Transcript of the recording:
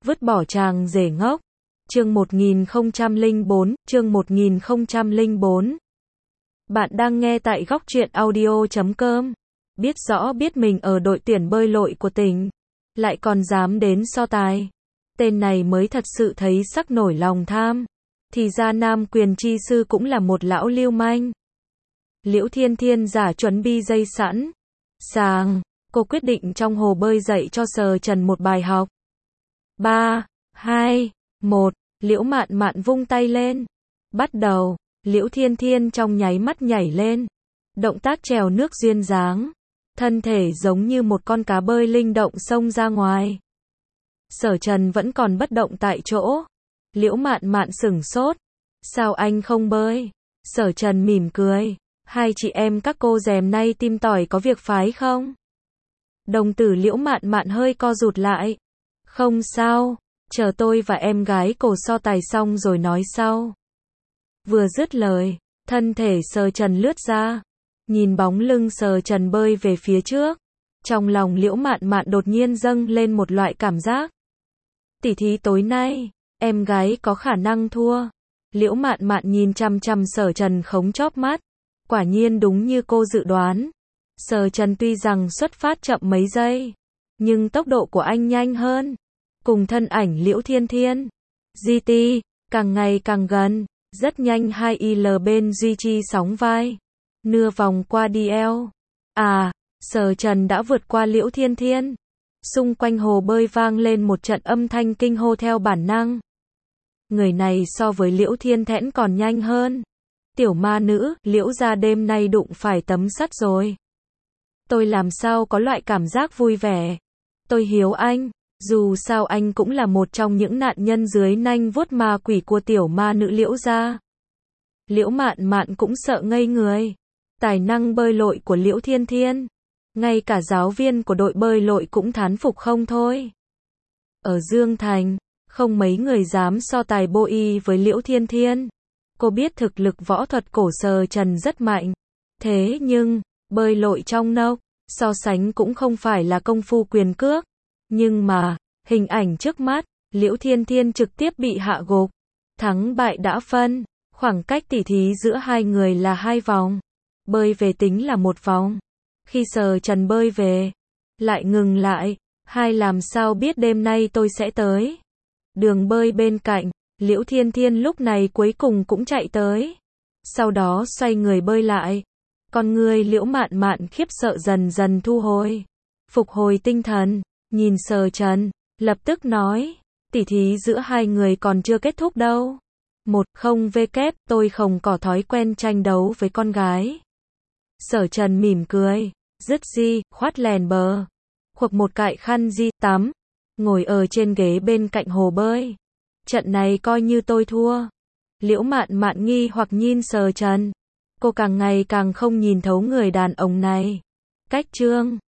Vứt bỏ chàng rể ngốc. Chương 1004. Bạn đang nghe tại góc truyện audio.com. Biết rõ biết mình ở đội tuyển bơi lội của tỉnh, lại còn dám đến so tài. Tên này mới thật sự thấy sắc nổi lòng tham. Thì ra nam quyền chi sư cũng là một lão lưu manh. Liễu Thiên Thiên giả chuẩn bị dây sẵn sàng, cô quyết định trong hồ bơi dạy cho Sờ Trần một bài học. 3, 2, 1, Liễu Mạn Mạn vung tay lên. Bắt đầu, Liễu Thiên Thiên trong nháy mắt nhảy lên. Động tác trèo nước duyên dáng. Thân thể giống như một con cá bơi linh động xông ra ngoài. Sở Trần vẫn còn bất động tại chỗ. Liễu Mạn Mạn sửng sốt. Sao anh không bơi? Sở Trần mỉm cười. Hai chị em các cô dèm nay tim tỏi có việc phái không? Đồng tử Liễu Mạn Mạn hơi co rụt lại. Không sao, chờ tôi và em gái cổ so tài xong rồi nói sau. Vừa dứt lời, thân thể Sờ Trần lướt ra. Nhìn bóng lưng Sờ Trần bơi về phía trước. Trong lòng Liễu Mạn Mạn đột nhiên dâng lên một loại cảm giác. Tỉ thí tối nay, em gái có khả năng thua. Liễu Mạn Mạn nhìn chằm chằm Sở Trần không chớp mắt. Quả nhiên đúng như cô dự đoán. Sờ Trần tuy rằng xuất phát chậm mấy giây, nhưng tốc độ của anh nhanh hơn. Cùng thân ảnh Liễu Thiên Thiên, GT, càng ngày càng gần. Rất nhanh hai IL bên duy trì sóng vai. Nửa vòng qua DL. Sờ Trần đã vượt qua Liễu Thiên Thiên. Xung quanh hồ bơi vang lên một trận âm thanh kinh hô theo bản năng. Người này so với Liễu Thiên Thẽn còn nhanh hơn. Tiểu ma nữ, Liễu gia đêm nay đụng phải tấm sắt rồi. Tôi làm sao có loại cảm giác vui vẻ. Tôi hiếu anh, dù sao anh cũng là một trong những nạn nhân dưới nanh vuốt ma quỷ của tiểu ma nữ Liễu gia. Liễu Mạn Mạn cũng sợ ngây người. Tài năng bơi lội của Liễu Thiên Thiên, ngay cả giáo viên của đội bơi lội cũng thán phục không thôi. Ở Dương Thành, không mấy người dám so tài bơi với Liễu Thiên Thiên. Cô biết thực lực võ thuật cổ Sờ Trần rất mạnh. Thế nhưng, bơi lội trong nóc, so sánh cũng không phải là công phu quyền cước. Nhưng mà, hình ảnh trước mắt, Liễu Thiên Thiên trực tiếp bị hạ gục. Thắng bại đã phân, khoảng cách tỉ thí giữa hai người là 2 vòng. Bơi về tính là 1 vòng. Khi Sờ Trần bơi về, lại ngừng lại. Hai làm sao biết đêm nay tôi sẽ tới. Đường bơi bên cạnh, Liễu Thiên Thiên lúc này cuối cùng cũng chạy tới. Sau đó xoay người bơi lại. Con người Liễu Mạn Mạn khiếp sợ dần dần thu hồi. Phục hồi tinh thần, nhìn Sờ Trần, lập tức nói. Tỉ thí giữa hai người còn chưa kết thúc đâu. 1-0 tôi không có thói quen tranh đấu với con gái. Sở Trần mỉm cười. Dứt di, khoát lèn bờ. Khuộc một cại khăn di, tắm. Ngồi ở trên ghế bên cạnh hồ bơi. Trận này coi như tôi thua. Liễu Mạn Mạn nghi hoặc nhìn Sờ Trần. Cô càng ngày càng không nhìn thấu người đàn ông này. Cách chương